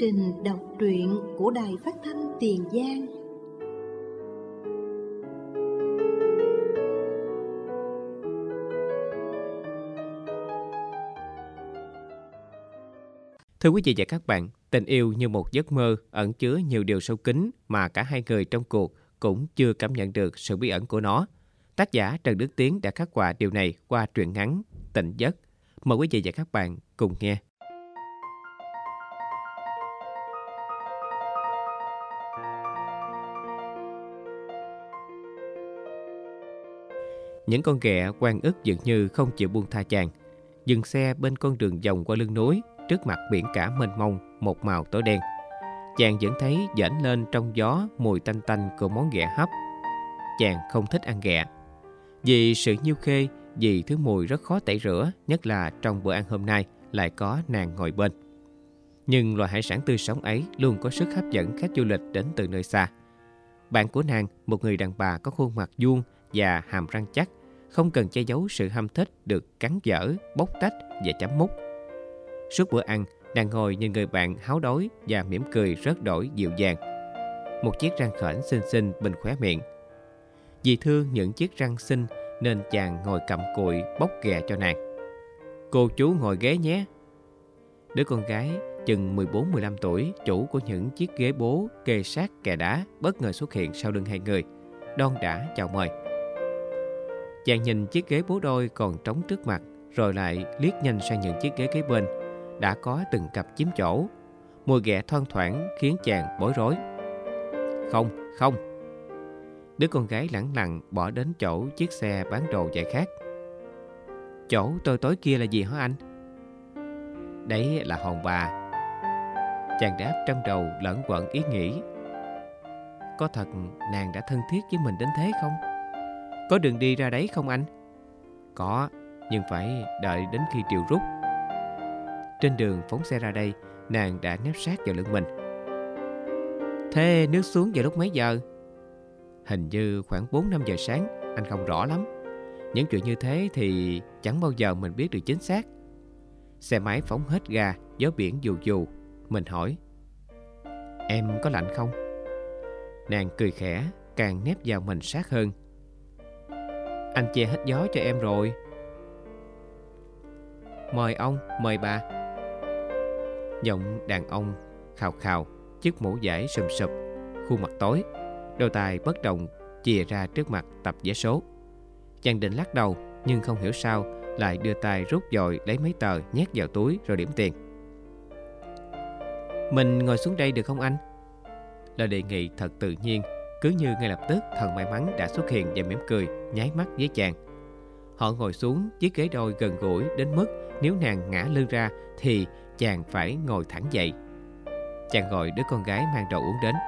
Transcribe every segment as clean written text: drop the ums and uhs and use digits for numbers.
trình đọc truyện của Đài Phát thanh Tiền Giang. Thưa quý vị và các bạn, tình yêu như một giấc mơ ẩn chứa nhiều điều sâu kín mà cả hai người trong cuộc cũng chưa cảm nhận được sự bí ẩn của nó. Tác giả Trần Đức Tiến đã khắc họa điều này qua truyện ngắn Tỉnh Giấc. Mời quý vị và các bạn cùng nghe. Những con ghẹ oan ức dường như không chịu buông tha chàng. Dừng xe bên con đường vòng qua lưng núi, trước mặt biển cả mênh mông, một màu tối đen. Chàng vẫn thấy dễn lên trong gió mùi tanh tanh của món ghẹ hấp. Chàng không thích ăn ghẹ, vì sự nhiêu khê, vì thứ mùi rất khó tẩy rửa, nhất là trong bữa ăn hôm nay lại có nàng ngồi bên. Nhưng loài hải sản tươi sống ấy luôn có sức hấp dẫn khách du lịch đến từ nơi xa. Bạn của nàng, một người đàn bà có khuôn mặt vuông và hàm răng chắc, không cần che giấu sự hâm thích được cắn dở, bóc tách và chấm mút. Suốt bữa ăn, nàng ngồi nhìn người bạn háo đói và mỉm cười rớt đổi dịu dàng. Một chiếc răng khểnh xinh xinh bên khóe miệng. Vì thương những chiếc răng xinh nên chàng ngồi cặm cụi bóc ghẹ cho nàng. Cô chú ngồi ghế nhé. Đứa con gái chừng 14-15 tuổi, chủ của những chiếc ghế bố kê sát kè đá, bất ngờ xuất hiện sau lưng hai người, đon đả chào mời. Chàng nhìn chiếc ghế bố đôi còn trống trước mặt, rồi lại liếc nhanh sang những chiếc ghế kế bên, đã có từng cặp chiếm chỗ. Mùi ghẹ thoang thoảng khiến chàng bối rối. Không. Đứa con gái lẳng lặng bỏ đến chỗ chiếc xe bán đồ chạy khác. Chỗ tôi tối kia là gì hả anh? Đấy là hòn bà. Chàng đáp trong đầu lẫn quẩn ý nghĩ. Có thật nàng đã thân thiết với mình đến thế không? Có đường đi ra đấy không anh? Có, nhưng phải đợi đến khi triều rút. Trên đường phóng xe ra đây, nàng đã nép sát vào lưng mình. Thế nước xuống vào lúc mấy giờ? Hình như khoảng 4-5 giờ sáng, anh không rõ lắm. Những chuyện như thế thì chẳng bao giờ mình biết được chính xác. Xe máy phóng hết ga, gió biển dù dù. Mình hỏi, em có lạnh không? Nàng cười khẽ, càng nép vào mình sát hơn. Anh che hết gió cho em rồi. Mời ông, mời bà. Giọng đàn ông khào khào, chiếc mũ vải sùm sụp, khuôn mặt tối, đôi tay bất động chìa ra trước mặt tập vé số. Chàng định lắc đầu, nhưng không hiểu sao lại đưa tay rút dội lấy mấy tờ nhét vào túi rồi điểm tiền. Mình ngồi xuống đây được không anh? Lời đề nghị thật tự nhiên, cứ như ngay lập tức thần may mắn đã xuất hiện và mỉm cười nháy mắt với chàng. Họ ngồi xuống chiếc ghế đôi gần gũi đến mức nếu nàng ngã lưng ra thì chàng phải ngồi thẳng dậy. Chàng gọi đứa con gái mang đồ uống đến.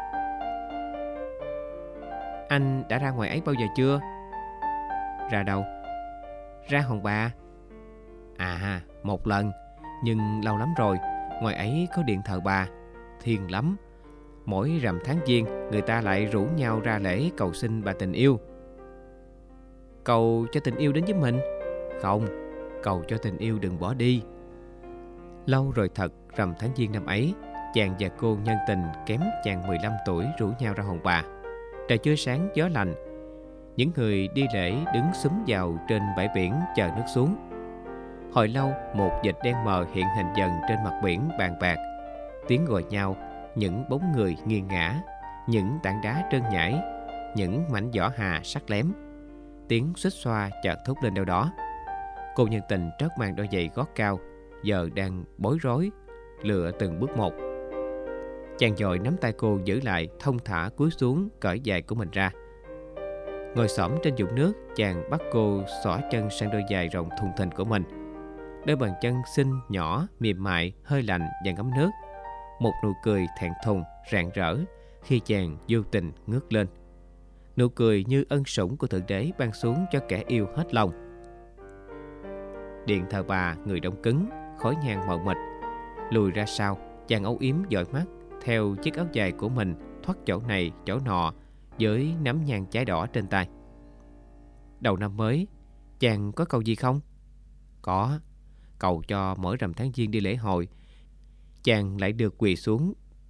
Anh đã ra ngoài ấy bao giờ chưa? Ra đâu? Ra hòn bà. À, một lần, nhưng lâu lắm rồi. Ngoài ấy có điện thờ bà, thiêng lắm. Mỗi rằm tháng Giêng, người ta lại rủ nhau ra lễ cầu xin bà tình yêu. Cầu cho tình yêu đến với mình? Không, cầu cho tình yêu đừng bỏ đi. Lâu rồi thật, rằm tháng Giêng năm ấy, chàng và cô nhân tình kém chàng 15 tuổi rủ nhau ra hòn bà. Trời chưa sáng, gió lạnh. Những người đi lễ đứng xúm vào trên bãi biển chờ nước xuống. Hồi lâu, một vệt đen mờ hiện hình dần trên mặt biển bàn bạc. Tiếng gọi nhau, những bóng người nghiêng ngã, những tảng đá trơn nhảy, những mảnh vỏ hà sắc lém. Tiếng xuýt xoa chợt thốt lên đâu đó. Cô nhân tình trót mang đôi giày gót cao, giờ đang bối rối lựa từng bước một. Chàng vội nắm tay cô giữ lại, thông thả cúi xuống cởi giày của mình ra. Ngồi xổm trên vũng nước, chàng bắt cô xõa chân sang đôi giày rộng thùng thình của mình. Đôi bàn chân xinh nhỏ, mềm mại, hơi lạnh và ngấm nước. Một nụ cười thẹn thùng, rạng rỡ khi chàng vô tình ngước lên. Nụ cười như ân sủng của Thượng Đế ban xuống cho kẻ yêu hết lòng. Điện thờ bà người đông cứng, khói nhang mờ mịt. Lùi ra sau, chàng âu yếm dõi mắt theo chiếc áo dài của mình thoát chỗ này chỗ nọ với nắm nhang cháy đỏ trên tay. Đầu năm mới, chàng có cầu gì không? Có, cầu cho mỗi rằm tháng Giêng đi lễ hội, chàng lại được quỳ xuống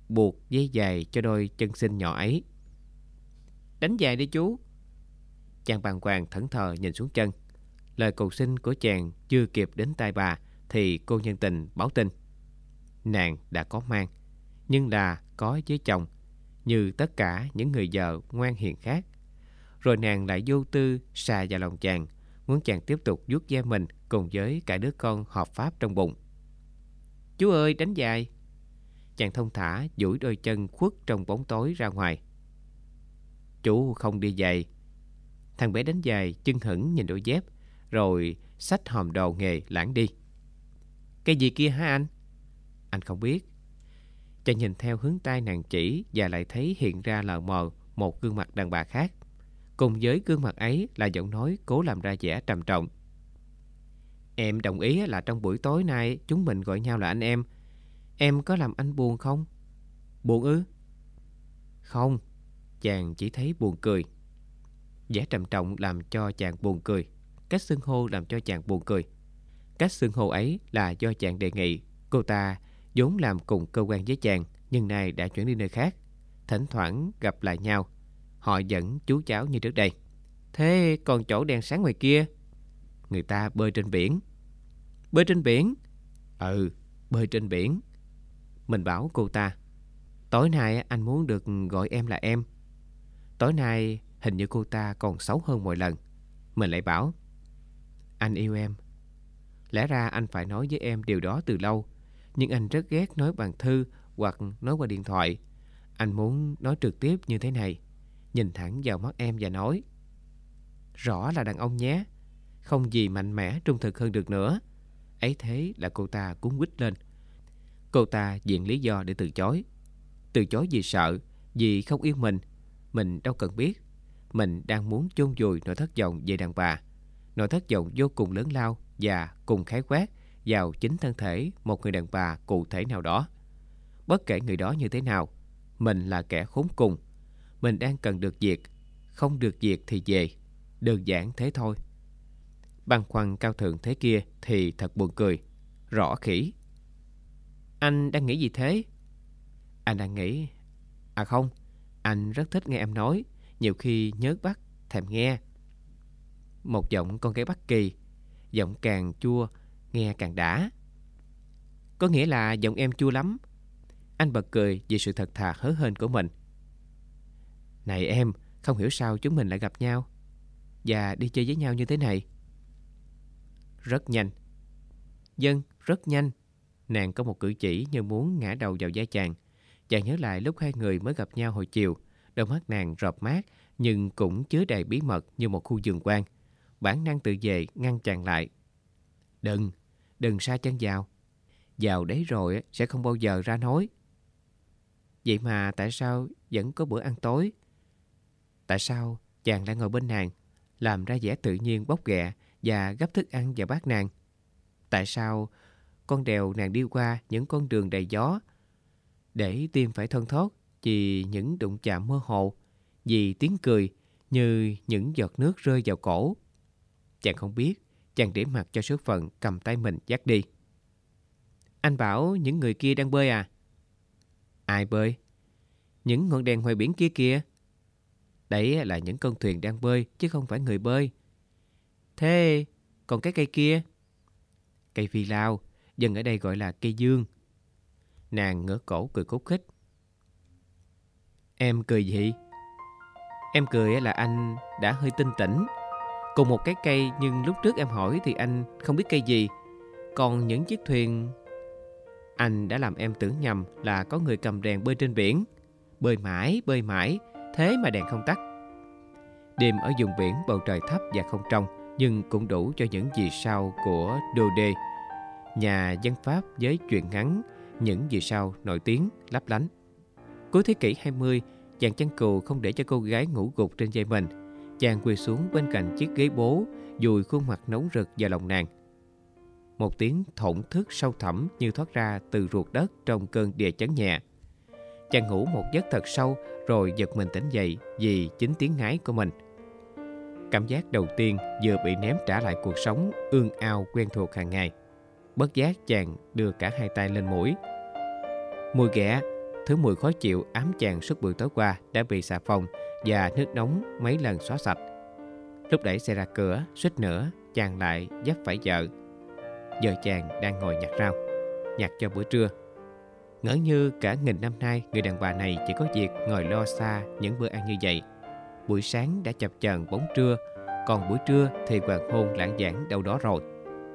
buộc dây dài cho đôi chân xinh nhỏ ấy. Đánh giày đi chú. Chàng bàng hoàng thẫn thờ nhìn xuống chân. Lời cầu xin của chàng chưa kịp đến tai bà thì cô nhân tình báo tin. Nàng đã có mang, nhưng là có với chồng, như tất cả những người vợ ngoan hiền khác. Rồi nàng lại vô tư xà vào lòng chàng, muốn chàng tiếp tục vuốt ve mình cùng với cả đứa con hợp pháp trong bụng. Chú ơi, đánh giày. Chàng thông thả duỗi đôi chân khuất trong bóng tối ra ngoài. Chú không đi giày. Thằng bé đánh giày chân hững nhìn đôi dép, rồi xách hòm đồ nghề lãng đi. Cái gì kia hả anh? Anh không biết. Chàng nhìn theo hướng tay nàng chỉ và lại thấy hiện ra lờ mờ một gương mặt đàn bà khác. Cùng với gương mặt ấy là giọng nói cố làm ra vẻ trầm trọng. Em đồng ý là trong buổi tối nay chúng mình gọi nhau là anh em. Em có làm anh buồn không? Buồn ư? Không. Chàng chỉ thấy buồn cười. Vẻ trầm trọng làm cho chàng buồn cười. Cách xưng hô làm cho chàng buồn cười. Cách xưng hô ấy là do chàng đề nghị. Cô ta vốn làm cùng cơ quan với chàng, nhưng nay đã chuyển đi nơi khác. Thỉnh thoảng gặp lại nhau, họ vẫn chú cháu như trước đây. Thế còn chỗ đèn sáng ngoài kia? Người ta bơi trên biển. Bơi trên biển? Ừ, bơi trên biển. Mình bảo cô ta, tối nay anh muốn được gọi em là em. Tối nay hình như cô ta còn xấu hơn mọi lần. Mình lại bảo, anh yêu em. Lẽ ra anh phải nói với em điều đó từ lâu, nhưng anh rất ghét nói bằng thư hoặc nói qua điện thoại. Anh muốn nói trực tiếp như thế này, nhìn thẳng vào mắt em và nói, rõ là đàn ông nhé, không gì mạnh mẽ trung thực hơn được nữa. Ấy thế là cô ta cuống quýt lên. Cô ta viện lý do để từ chối. Từ chối vì sợ, vì không yêu mình đâu cần biết. Mình đang muốn chôn vùi nỗi thất vọng về đàn bà, nỗi thất vọng vô cùng lớn lao và cùng khái quát vào chính thân thể một người đàn bà cụ thể nào đó. Bất kể người đó như thế nào, mình là kẻ khốn cùng. Mình đang cần được diệt, không được diệt thì về. Đơn giản thế thôi. Băn khoăn cao thượng thế kia thì thật buồn cười. Rõ khỉ. Anh đang nghĩ gì thế? Anh đang nghĩ... À không, anh rất thích nghe em nói. Nhiều khi nhớ bắt, thèm nghe. Một giọng con gái Bắc Kỳ. Giọng càng chua, nghe càng đã. Có nghĩa là giọng em chua lắm. Anh bật cười vì sự thật thà hớ hênh của mình. Này em, không hiểu sao chúng mình lại gặp nhau và đi chơi với nhau như thế này. Rất nhanh. Vâng, rất nhanh. Nàng có một cử chỉ như muốn ngã đầu vào vai chàng. Chàng nhớ lại lúc hai người mới gặp nhau hồi chiều. Đôi mắt nàng rộp mát nhưng cũng chứa đầy bí mật như một khu vườn quan. Bản năng tự vệ ngăn chàng lại. Đừng sa chân vào. Vào đấy rồi sẽ không bao giờ ra nói. Vậy mà tại sao vẫn có bữa ăn tối? Tại sao chàng lại ngồi bên nàng, làm ra vẻ tự nhiên bóc ghẹ và gấp thức ăn vào bát nàng? Tại sao con đèo nàng đi qua những con đường đầy gió, để tim phải thon thót vì những đụng chạm mơ hồ, vì tiếng cười như những giọt nước rơi vào cổ? Chàng không biết. Chàng để mặc cho số phận cầm tay mình dắt đi. Anh bảo những người kia đang bơi à? Ai bơi? Những ngọn đèn ngoài biển kia kìa. Đấy là những con thuyền đang bơi, chứ không phải người bơi. Thế còn cái cây kia? Cây phi lao, dân ở đây gọi là cây dương. Nàng ngửa cổ cười khúc khích. Em cười gì? Em cười là anh đã hơi tinh tỉnh. Cùng một cái cây, nhưng lúc trước em hỏi thì anh không biết cây gì. Còn những chiếc thuyền... Anh đã làm em tưởng nhầm là có người cầm đèn bơi trên biển. Bơi mãi, thế mà đèn không tắt. Đêm ở vùng biển bầu trời thấp và không trong, nhưng cũng đủ cho những vì sao của Daudet, nhà văn Pháp với truyện ngắn Những vì sao nổi tiếng lấp lánh. Cuối thế kỷ 20, chàng chăn cừu không để cho cô gái ngủ gục trên vai mình. Chàng quỳ xuống bên cạnh chiếc ghế bố, dùi khuôn mặt nóng rực vào lòng nàng. Một tiếng thổn thức sâu thẳm như thoát ra từ ruột đất trong cơn địa chấn nhẹ. Chàng ngủ một giấc thật sâu rồi giật mình tỉnh dậy vì chính tiếng ngái của mình. Cảm giác đầu tiên vừa bị ném trả lại cuộc sống ương ao quen thuộc hàng ngày. Bất giác chàng đưa cả hai tay lên mũi. Mùi ghẹ, thứ mùi khó chịu ám chàng suốt buổi tối qua đã bị xà phòng và nước nóng mấy lần xóa sạch. Lúc đẩy xe ra cửa, suýt nữa chàng lại vấp phải vợ. Giờ chàng đang ngồi nhặt rau, nhặt cho bữa trưa. Ngỡ như cả nghìn năm nay người đàn bà này chỉ có việc ngồi lo xa những bữa ăn như vậy. Buổi sáng đã chập chờn bóng trưa, còn buổi trưa thì hoàng hôn lãng đãng đâu đó rồi.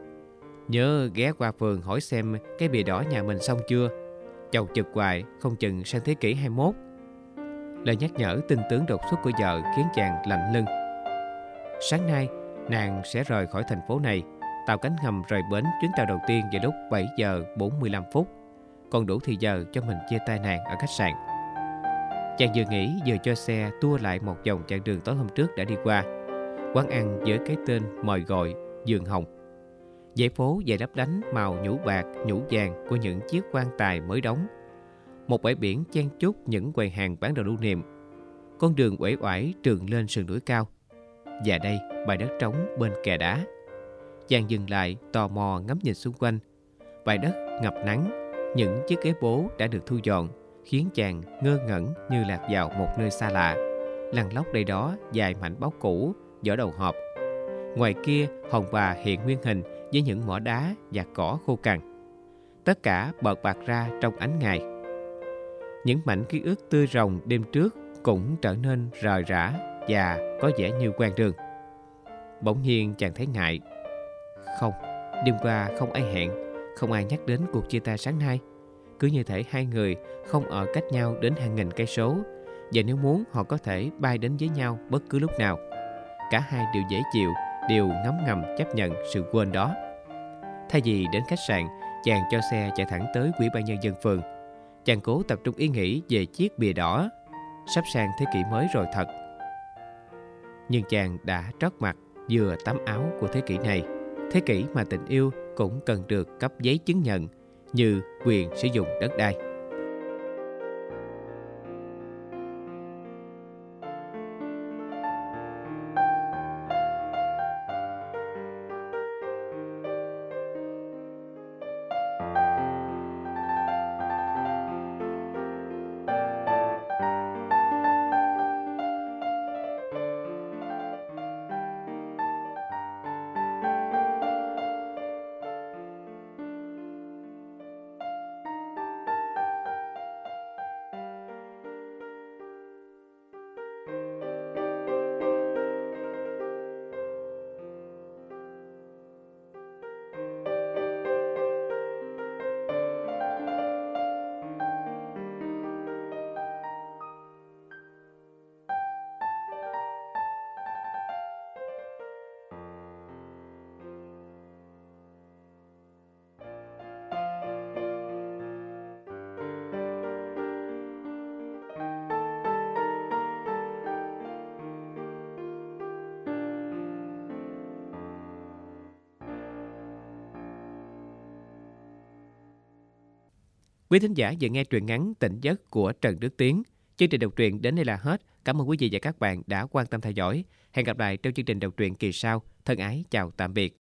Nhớ ghé qua phường hỏi xem cái bìa đỏ nhà mình xong chưa. Chầu chực hoài không chừng sang thế kỷ 21. Lời nhắc nhở tinh tướng đột xuất của vợ khiến chàng lạnh lưng. Sáng nay nàng sẽ rời khỏi thành phố này. Tàu cánh ngầm rời bến chuyến tàu đầu tiên vào lúc 7 giờ 45 phút. Còn đủ thì giờ cho mình chia tay nàng ở khách sạn. Chàng vừa nghĩ vừa cho xe tua lại một vòng chặng đường tối hôm trước đã đi qua. Quán ăn với cái tên mời gọi Giường Hồng. Dãy phố dày lấp lánh màu nhũ bạc, nhũ vàng của những chiếc quan tài mới đóng. Một bãi biển chen chúc những quầy hàng bán đồ lưu niệm. Con đường uể oải trườn lên sườn núi cao. Và đây bãi đất trống bên kè đá. Chàng dừng lại tò mò ngắm nhìn xung quanh. Bãi đất ngập nắng, những chiếc ghế bố đã được thu dọn, khiến chàng ngơ ngẩn như lạc vào một nơi xa lạ. Lăn lóc đây đó vài mảnh báo cũ, vỏ đầu hộp. Ngoài kia hòn bà hiện nguyên hình với những mỏ đá và cỏ khô cằn. Tất cả bợt bạc ra trong ánh ngày. Những mảnh ký ức tươi rồng đêm trước cũng trở nên rời rã và có vẻ như quen đường. Bỗng nhiên chàng thấy ngại. Không, đêm qua không ai hẹn, không ai nhắc đến cuộc chia tay sáng nay. Cứ như thể hai người không ở cách nhau đến hàng nghìn cây số, và nếu muốn họ có thể bay đến với nhau bất cứ lúc nào. Cả hai đều dễ chịu, đều ngấm ngầm chấp nhận sự quên đó. Thay vì đến khách sạn, chàng cho xe chạy thẳng tới Ủy ban nhân dân phường. Chàng cố tập trung ý nghĩ về chiếc bìa đỏ. Sắp sang thế kỷ mới rồi thật. Nhưng chàng đã trót mặt vừa tấm áo của thế kỷ này. Thế kỷ mà tình yêu cũng cần được cấp giấy chứng nhận, như quyền sử dụng đất đai. Quý thính giả vừa nghe truyện ngắn Tỉnh Giấc của Trần Đức Tiến. Chương trình đọc truyện đến đây là hết. Cảm ơn quý vị và các bạn đã quan tâm theo dõi. Hẹn gặp lại trong chương trình đọc truyện kỳ sau. Thân ái chào tạm biệt.